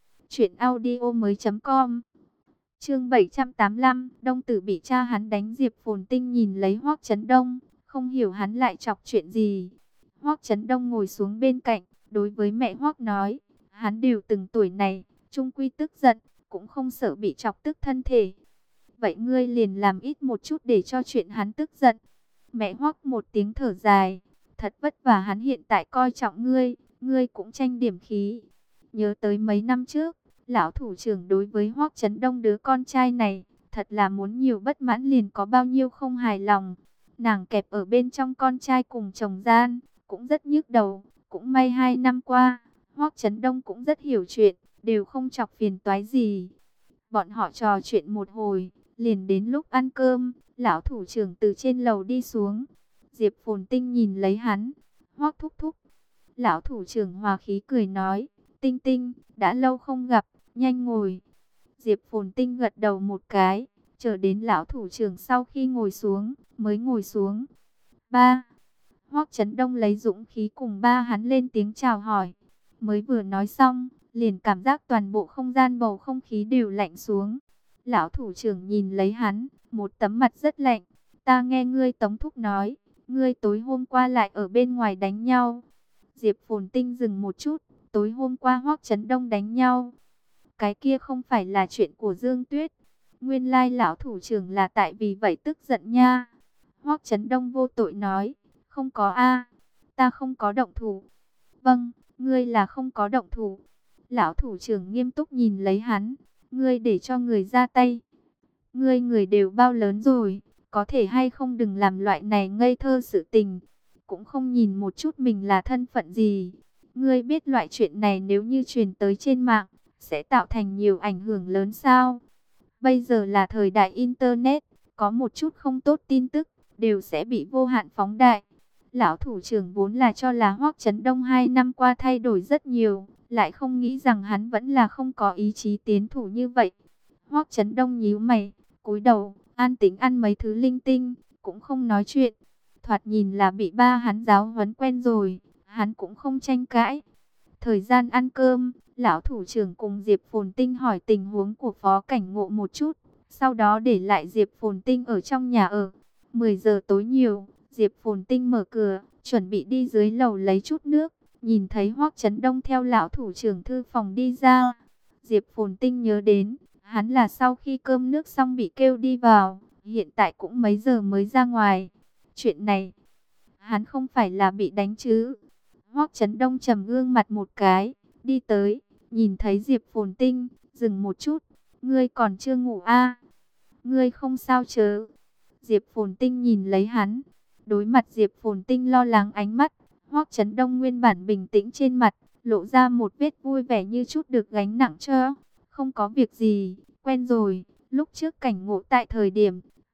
[SPEAKER 1] truyệnaudiomoi.com. Chương 785, Đông Tử bị cha hắn đánh. Diệp Phồn Tinh nhìn lấy Hoắc Chấn Đông, không hiểu hắn lại chọc chuyện gì. Hoắc Chấn Đông ngồi xuống bên cạnh, đối với mẹ Hoắc nói, hắn đều từng tuổi này, chung quy tức giận, cũng không sợ bị chọc tức thân thể. Vậy ngươi liền làm ít một chút để cho chuyện hắn tức giận. Mẹ Hoắc một tiếng thở dài, thật vất vả hắn hiện tại coi trọng ngươi, ngươi cũng tranh điểm khí. Nhớ tới mấy năm trước, lão thủ trưởng đối với Hoắc Chấn Đông đứa con trai này, thật là muốn nhiều bất mãn liền có bao nhiêu không hài lòng. Nàng kẹp ở bên trong con trai cùng chồng gian, cũng rất nhức đầu. Cũng may 2 năm qua, Hoắc Chấn Đông cũng rất hiểu chuyện, đều không chọc phiền toái gì. Bọn họ trò chuyện một hồi, liền đến lúc ăn cơm, lão thủ trưởng từ trên lầu đi xuống. Diệp Phồn Tinh nhìn lấy hắn, Hoắc thúc thúc. Lão thủ trưởng hòa khí cười nói, Tinh Tinh, đã lâu không gặp, nhanh ngồi. Diệp Phồn Tinh gật đầu một cái, chờ đến lão thủ trưởng sau khi ngồi xuống, mới ngồi xuống. Ba. Hoắc Chấn Đông lấy dũng khí cùng ba hắn lên tiếng chào hỏi. Mới vừa nói xong, liền cảm giác toàn bộ không gian bầu không khí đều lạnh xuống. Lão thủ trưởng nhìn lấy hắn, một tấm mặt rất lạnh. Ta nghe ngươi Tống thúc nói, ngươi tối hôm qua lại ở bên ngoài đánh nhau. Diệp Phồn Tinh dừng một chút, tối hôm qua Hoắc Chấn Đông đánh nhau. Cái kia không phải là chuyện của Dương Tuyết. Nguyên lai lão thủ trưởng là tại vì vậy tức giận nha. Hoắc Chấn Đông vô tội nói, không có a, ta không có động thủ. Vâng, ngươi là không có động thủ. Lão thủ trưởng nghiêm túc nhìn lấy hắn, ngươi để cho người ra tay. Ngươi người đều bao lớn rồi, có thể hay không đừng làm loại này ngây thơ sự tình. Cũng không nhìn một chút mình là thân phận gì. Ngươi biết loại chuyện này nếu như truyền tới trên mạng, sẽ tạo thành nhiều ảnh hưởng lớn sao? Bây giờ là thời đại Internet, có một chút không tốt tin tức, đều sẽ bị vô hạn phóng đại. Lão thủ trưởng vốn là cho là Hoắc Chấn Đông 2 năm qua thay đổi rất nhiều, lại không nghĩ rằng hắn vẫn là không có ý chí tiến thủ như vậy. Hoắc Chấn Đông nhíu mày, cúi đầu, an tĩnh ăn mấy thứ linh tinh, cũng không nói chuyện. Thoạt nhìn là bị ba hắn giáo huấn quen rồi, hắn cũng không tranh cãi. Thời gian ăn cơm, lão thủ trưởng cùng Diệp Phồn Tinh hỏi tình huống của Phó Cảnh Ngộ một chút, sau đó để lại Diệp Phồn Tinh ở trong nhà ở. 10 giờ tối nhiều, Diệp Phồn Tinh mở cửa, chuẩn bị đi dưới lầu lấy chút nước, nhìn thấy Hoắc Chấn Đông theo lão thủ trưởng thư phòng đi ra. Diệp Phồn Tinh nhớ đến, hắn là sau khi cơm nước xong bị kêu đi vào, hiện tại cũng mấy giờ mới ra ngoài. Chuyện này, hắn không phải là bị đánh chứ? Hoắc Chấn Đông trầm gương mặt một cái, đi tới, nhìn thấy Diệp Phồn Tinh, dừng một chút, ngươi còn chưa ngủ à? Ngươi không sao chứ? Diệp Phồn Tinh nhìn lấy hắn, đối mặt Diệp Phồn Tinh lo lắng ánh mắt, Hoắc Chấn Đông nguyên bản bình tĩnh trên mặt, lộ ra một vết vui vẻ như chút được gánh nặng cho. Không có việc gì, quen rồi, lúc trước Cảnh Ngộ tại thời điểm,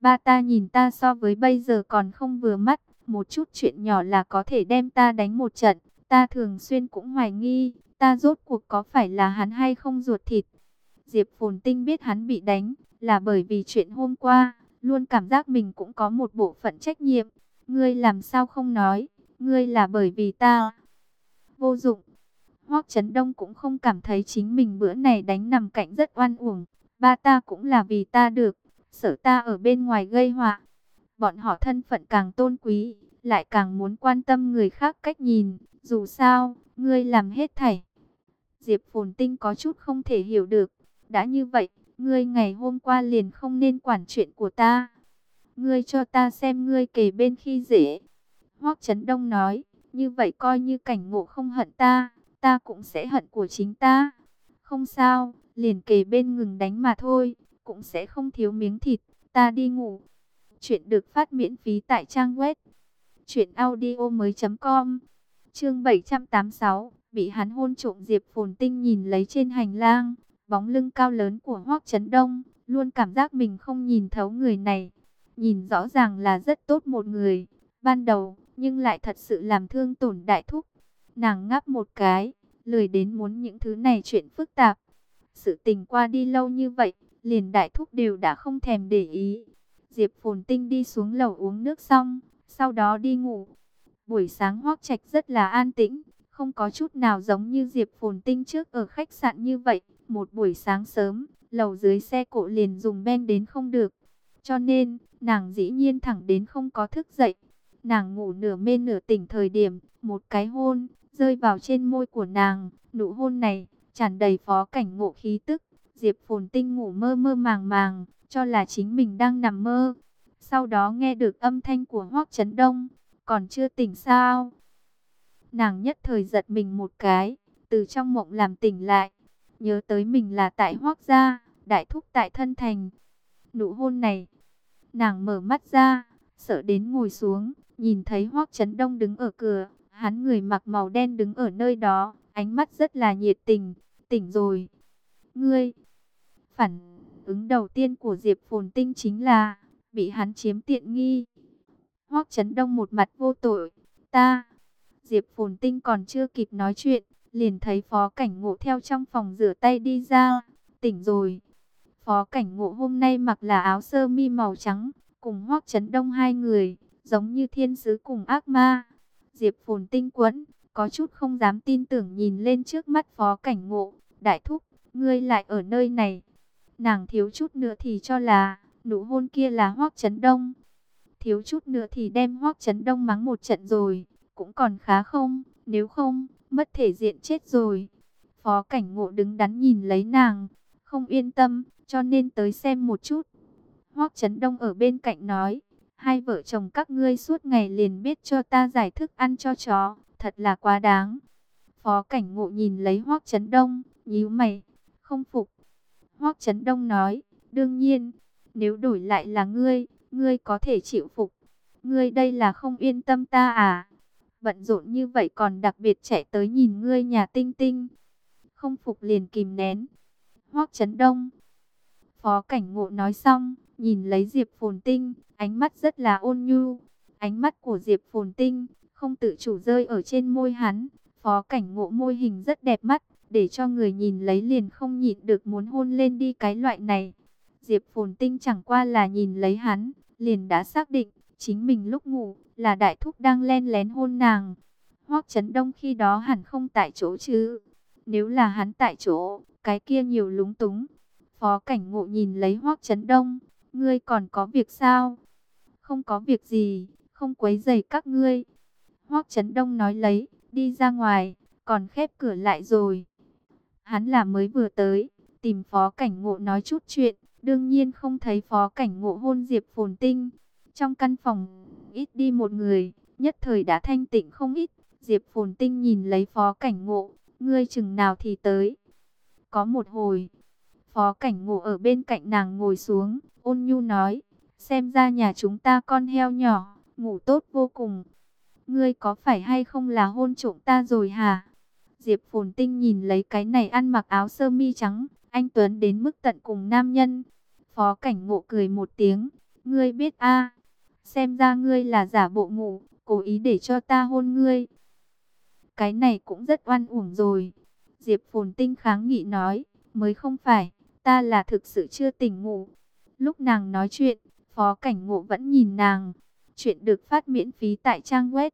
[SPEAKER 1] Ba ta nhìn ta so với bây giờ còn không vừa mắt, một chút chuyện nhỏ là có thể đem ta đánh một trận. Ta thường xuyên cũng hoài nghi, ta rốt cuộc có phải là hắn hay không ruột thịt. Diệp Phồn Tinh biết hắn bị đánh, là bởi vì chuyện hôm qua, luôn cảm giác mình cũng có một bộ phận trách nhiệm. Ngươi làm sao không nói, ngươi là bởi vì ta. Vô dụng. Hoắc Chấn Đông cũng không cảm thấy chính mình bữa này đánh nằm cạnh rất oan uổng. Ba ta cũng là vì ta được, sợ ta ở bên ngoài gây họa. Bọn họ thân phận càng tôn quý, lại càng muốn quan tâm người khác cách nhìn. Dù sao, ngươi làm hết thảy. Diệp Phồn Tinh có chút không thể hiểu được. Đã như vậy, ngươi ngày hôm qua liền không nên quản chuyện của ta. Ngươi cho ta xem ngươi kề bên khi dễ. Hoắc Chấn Đông nói, như vậy coi như Cảnh Ngộ không hận ta, ta cũng sẽ hận của chính ta. Không sao, liền kề bên ngừng đánh mà thôi, cũng sẽ không thiếu miếng thịt, ta đi ngủ. Chuyện được phát miễn phí tại trang web truyệnaudiomoi.com. Chương 786, bị hắn hôn trộm. Diệp Phồn Tinh nhìn lấy trên hành lang, bóng lưng cao lớn của Hoắc Chấn Đông, luôn cảm giác mình không nhìn thấu người này. Nhìn rõ ràng là rất tốt một người, ban đầu, nhưng lại thật sự làm thương tổn Đại Thúc. Nàng ngáp một cái, lười đến muốn những thứ này chuyện phức tạp. Sự tình qua đi lâu như vậy, liền Đại Thúc đều đã không thèm để ý. Diệp Phồn Tinh đi xuống lầu uống nước xong, sau đó đi ngủ. Buổi sáng Hoắc Trạch rất là an tĩnh, không có chút nào giống như Diệp Phồn Tinh trước ở khách sạn như vậy. Một buổi sáng sớm, lầu dưới xe cộ liền dùng ben đến không được. Cho nên, nàng dĩ nhiên thẳng đến không có thức dậy. Nàng ngủ nửa mê nửa tỉnh thời điểm, một cái hôn rơi vào trên môi của nàng. Nụ hôn này tràn đầy Phó Cảnh Ngộ khí tức. Diệp Phồn Tinh ngủ mơ mơ màng màng, cho là chính mình đang nằm mơ. Sau đó nghe được âm thanh của Hoắc Chấn Đông, còn chưa tỉnh sao? Nàng nhất thời giật mình một cái, từ trong mộng làm tỉnh lại, nhớ tới mình là tại Hoắc gia, Đại Thúc tại Thân Thành. Nụ hôn này, nàng mở mắt ra, sợ đến ngồi xuống, nhìn thấy Hoắc Chấn Đông đứng ở cửa, hắn người mặc màu đen đứng ở nơi đó, ánh mắt rất là nhiệt tình. Tỉnh rồi. Ngươi. Phản ứng đầu tiên của Diệp Phồn Tinh chính là bị hắn chiếm tiện nghi. Hoắc Chấn Đông một mặt vô tội. Ta. Diệp Phồn Tinh còn chưa kịp nói chuyện, liền thấy Phó Cảnh Ngộ theo trong phòng rửa tay đi ra. Tỉnh rồi. Phó Cảnh Ngộ hôm nay mặc là áo sơ mi màu trắng, cùng Hoắc Chấn Đông hai người, giống như thiên sứ cùng ác ma. Diệp Phồn Tinh quẫn, có chút không dám tin tưởng nhìn lên trước mắt Phó Cảnh Ngộ. Đại Thúc, ngươi lại ở nơi này. Nàng thiếu chút nữa thì cho là nụ hôn kia là Hoắc Chấn Đông. Thiếu chút nữa thì đem Hoắc Chấn Đông mắng một trận rồi, cũng còn khá không, nếu không, mất thể diện chết rồi. Phó Cảnh Ngộ đứng đắn nhìn lấy nàng, không yên tâm, cho nên tới xem một chút. Hoắc Chấn Đông ở bên cạnh nói, hai vợ chồng các ngươi suốt ngày liền biết cho ta giải thức ăn cho chó, thật là quá đáng. Phó Cảnh Ngộ nhìn lấy Hoắc Chấn Đông, nhíu mày, không phục. Hoắc Chấn Đông nói, đương nhiên, nếu đổi lại là ngươi, ngươi có thể chịu phục. Ngươi đây là không yên tâm ta à? Bận rộn như vậy còn đặc biệt chạy tới nhìn ngươi nhà Tinh Tinh. Không phục liền kìm nén. Hoắc Chấn Đông. Phó Cảnh Ngộ nói xong, nhìn lấy Diệp Phồn Tinh, ánh mắt rất là ôn nhu. Ánh mắt của Diệp Phồn Tinh không tự chủ rơi ở trên môi hắn. Phó Cảnh Ngộ môi hình rất đẹp mắt, để cho người nhìn lấy liền không nhịn được muốn hôn lên đi cái loại này. Diệp Phồn Tinh chẳng qua là nhìn lấy hắn, liền đã xác định, chính mình lúc ngủ, là Đại Thúc đang len lén hôn nàng. Hoắc Chấn Đông khi đó hẳn không tại chỗ chứ. Nếu là hắn tại chỗ, cái kia nhiều lúng túng. Phó Cảnh Ngộ nhìn lấy Hoắc Chấn Đông, ngươi còn có việc sao? Không có việc gì, không quấy rầy các ngươi. Hoắc Chấn Đông nói lấy, đi ra ngoài, còn khép cửa lại rồi. Hắn là mới vừa tới, tìm Phó Cảnh Ngộ nói chút chuyện, đương nhiên không thấy Phó Cảnh Ngộ hôn Diệp Phồn Tinh. Trong căn phòng, ít đi một người, nhất thời đã thanh tịnh không ít. Diệp Phồn Tinh nhìn lấy Phó Cảnh Ngộ, ngươi chừng nào thì tới. Có một hồi, Phó Cảnh Ngộ ở bên cạnh nàng ngồi xuống, ôn nhu nói, xem ra nhà chúng ta con heo nhỏ, ngủ tốt vô cùng. Ngươi có phải hay không là hôn trộm ta rồi hả? Diệp Phồn Tinh nhìn lấy cái này ăn mặc áo sơ mi trắng, anh tuấn đến mức tận cùng nam nhân. Phó Cảnh Ngộ cười một tiếng, Ngươi biết a, xem ra ngươi là giả bộ ngủ, cố ý để cho ta hôn ngươi. Cái này cũng rất oan uổng rồi. Diệp Phồn Tinh kháng nghị nói, mới không phải, ta là thực sự chưa tỉnh ngủ. Lúc nàng nói chuyện, Phó Cảnh Ngộ vẫn nhìn nàng. Chuyện được phát miễn phí tại trang web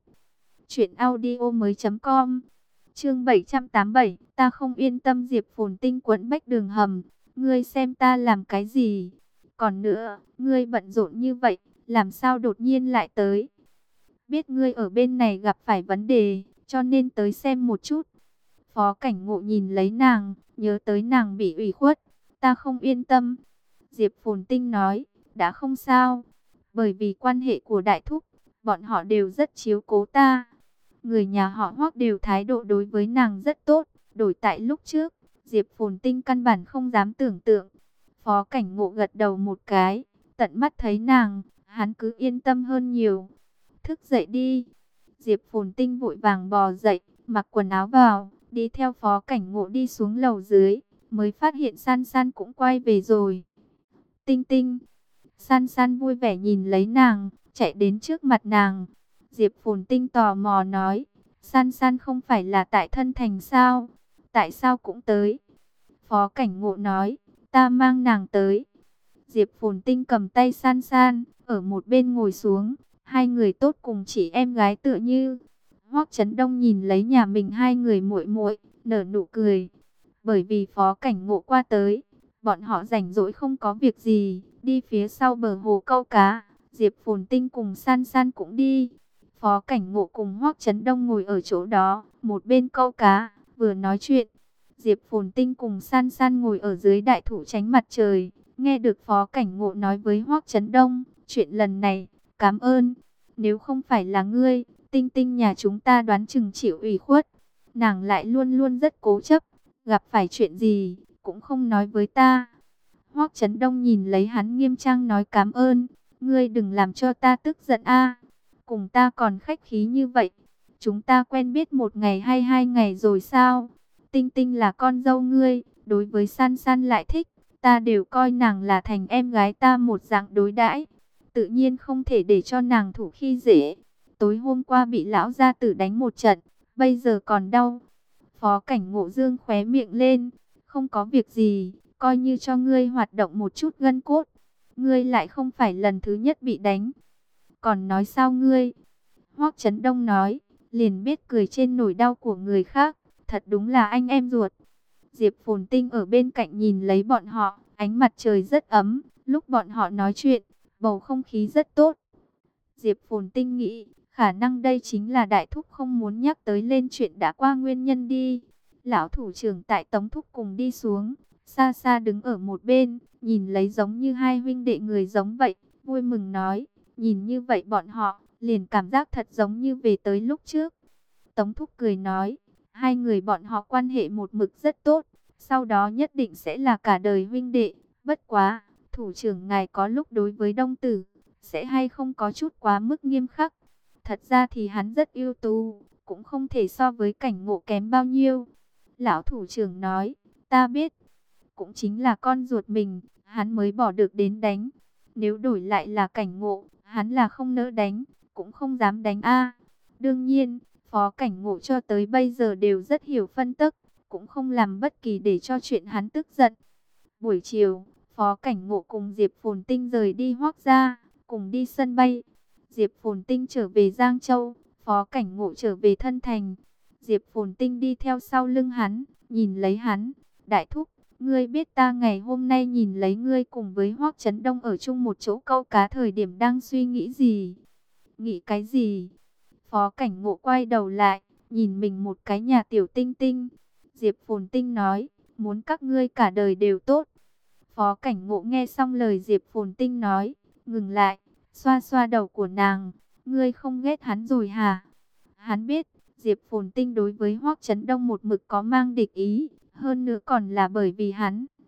[SPEAKER 1] truyệnaudiomoi.com. Chương 787, ta không yên tâm. Diệp Phồn Tinh quấn bách đường hầm, ngươi xem ta làm cái gì? Còn nữa, ngươi bận rộn như vậy, làm sao đột nhiên lại tới? Biết ngươi ở bên này gặp phải vấn đề, cho nên tới xem một chút. Phó Cảnh Ngộ nhìn lấy nàng, nhớ tới nàng bị ủy khuất, ta không yên tâm. Diệp Phồn Tinh nói, đã không sao, bởi vì quan hệ của đại thúc, bọn họ đều rất chiếu cố ta. Người nhà họ Hoắc đều thái độ đối với nàng rất tốt, đổi tại lúc trước, Diệp Phồn Tinh căn bản không dám tưởng tượng. Phó Cảnh Ngộ gật đầu một cái, tận mắt thấy nàng, hắn cứ yên tâm hơn nhiều. Thức dậy đi. Diệp Phồn Tinh vội vàng bò dậy, mặc quần áo vào, đi theo Phó Cảnh Ngộ đi xuống lầu dưới, mới phát hiện San San cũng quay về rồi. Tinh Tinh. San San vui vẻ nhìn lấy nàng, chạy đến trước mặt nàng. Diệp Phồn Tinh tò mò nói, San San không phải là tại Thân Thành sao? Tại sao cũng tới? Phó Cảnh Ngộ nói, ta mang nàng tới. Diệp Phồn Tinh cầm tay San San, ở một bên ngồi xuống. Hai người tốt cùng chị em gái tựa như. Hoắc Chấn Đông nhìn lấy nhà mình hai người muội muội, nở nụ cười. Bởi vì Phó Cảnh Ngộ qua tới, bọn họ rảnh rỗi không có việc gì, đi phía sau bờ hồ câu cá. Diệp Phồn Tinh cùng San San cũng đi. Phó Cảnh Ngộ cùng Hoắc Chấn Đông ngồi ở chỗ đó, một bên câu cá, vừa nói chuyện. Diệp Phồn Tinh cùng San San ngồi ở dưới đại thụ tránh mặt trời, nghe được Phó Cảnh Ngộ nói với Hoắc Chấn Đông, chuyện lần này, cảm ơn. Nếu không phải là ngươi, Tinh Tinh nhà chúng ta đoán chừng chịu ủy khuất. Nàng lại luôn luôn rất cố chấp, gặp phải chuyện gì, cũng không nói với ta. Hoắc Chấn Đông nhìn lấy hắn nghiêm trang nói cảm ơn, ngươi đừng làm cho ta tức giận a. Cùng ta còn khách khí như vậy, chúng ta quen biết một ngày hay hai ngày rồi sao? Tinh Tinh là con dâu ngươi, đối với San San lại thích, ta đều coi nàng là thành em gái ta một dạng đối đãi, tự nhiên không thể để cho nàng thủ khi dễ. Tối hôm qua bị lão gia tử đánh một trận, bây giờ còn đau. Phó Cảnh Ngộ dương khóe miệng lên, không có việc gì, coi như cho ngươi hoạt động một chút gân cốt. Ngươi lại không phải lần thứ nhất bị đánh. Còn nói sao ngươi? Hoắc Chấn Đông nói, liền biết cười trên nỗi đau của người khác, thật đúng là anh em ruột. Diệp Phồn Tinh ở bên cạnh nhìn lấy bọn họ, ánh mặt trời rất ấm, lúc bọn họ nói chuyện, bầu không khí rất tốt. Diệp Phồn Tinh nghĩ, khả năng đây chính là đại thúc không muốn nhắc tới lên chuyện đã qua nguyên nhân đi. Lão thủ trưởng tại Tống Thúc cùng đi xuống, xa xa đứng ở một bên, nhìn lấy giống như hai huynh đệ người giống vậy, vui mừng nói, nhìn như vậy bọn họ, liền cảm giác thật giống như về tới lúc trước. Tống Thúc cười nói, hai người bọn họ quan hệ một mực rất tốt, sau đó nhất định sẽ là cả đời huynh đệ, bất quá, thủ trưởng ngài có lúc đối với Đông Tử, sẽ hay không có chút quá mức nghiêm khắc. Thật ra thì hắn rất ưu tú, cũng không thể so với Cảnh Ngộ kém bao nhiêu. Lão thủ trưởng nói, ta biết, cũng chính là con ruột mình, hắn mới bỏ được đến đánh. Nếu đổi lại là Cảnh Ngộ, hắn là không nỡ đánh, cũng không dám đánh a. Đương nhiên, Phó Cảnh Ngộ cho tới bây giờ đều rất hiểu phân tức, cũng không làm bất kỳ để cho chuyện hắn tức giận. Buổi chiều, Phó Cảnh Ngộ cùng Diệp Phồn Tinh rời đi Hoắc gia, cùng đi sân bay. Diệp Phồn Tinh trở về Giang Châu, Phó Cảnh Ngộ trở về Thân Thành. Diệp Phồn Tinh đi theo sau lưng hắn, nhìn lấy hắn. Đại thúc, ngươi biết ta ngày hôm nay nhìn lấy ngươi cùng với Hoắc Chấn Đông ở chung một chỗ câu cá thời điểm đang suy nghĩ gì? Nghĩ cái gì? Phó Cảnh Ngộ quay đầu lại, nhìn mình một cái nhà tiểu Tinh Tinh. Diệp Phồn Tinh nói, muốn các ngươi cả đời đều tốt. Phó Cảnh Ngộ nghe xong lời Diệp Phồn Tinh nói, ngừng lại, xoa xoa đầu của nàng. Ngươi không ghét hắn rồi hả? Hắn biết, Diệp Phồn Tinh đối với Hoắc Chấn Đông một mực có mang địch ý, hơn nữa còn là bởi vì hắn.